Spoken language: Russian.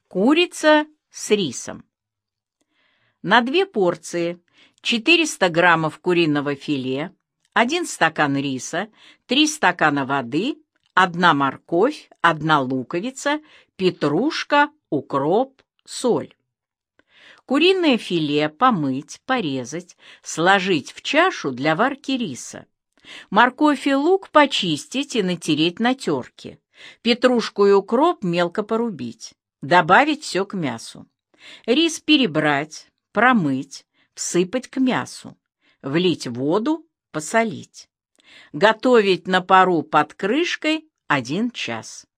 Курица с рисом. На 2 порции 400 граммов куриного филе, 1 стакан риса, 3 стакана воды, 1 морковь, 1 луковица, петрушка, укроп, соль. Куриное филе помыть, порезать, сложить в чашу для варки риса. Морковь и лук почистить и натереть на терке. Петрушку и укроп мелко порубить. Добавить все к мясу. Рис перебрать, промыть, всыпать к мясу. Влить воду, посолить. Готовить на пару под крышкой 1 час.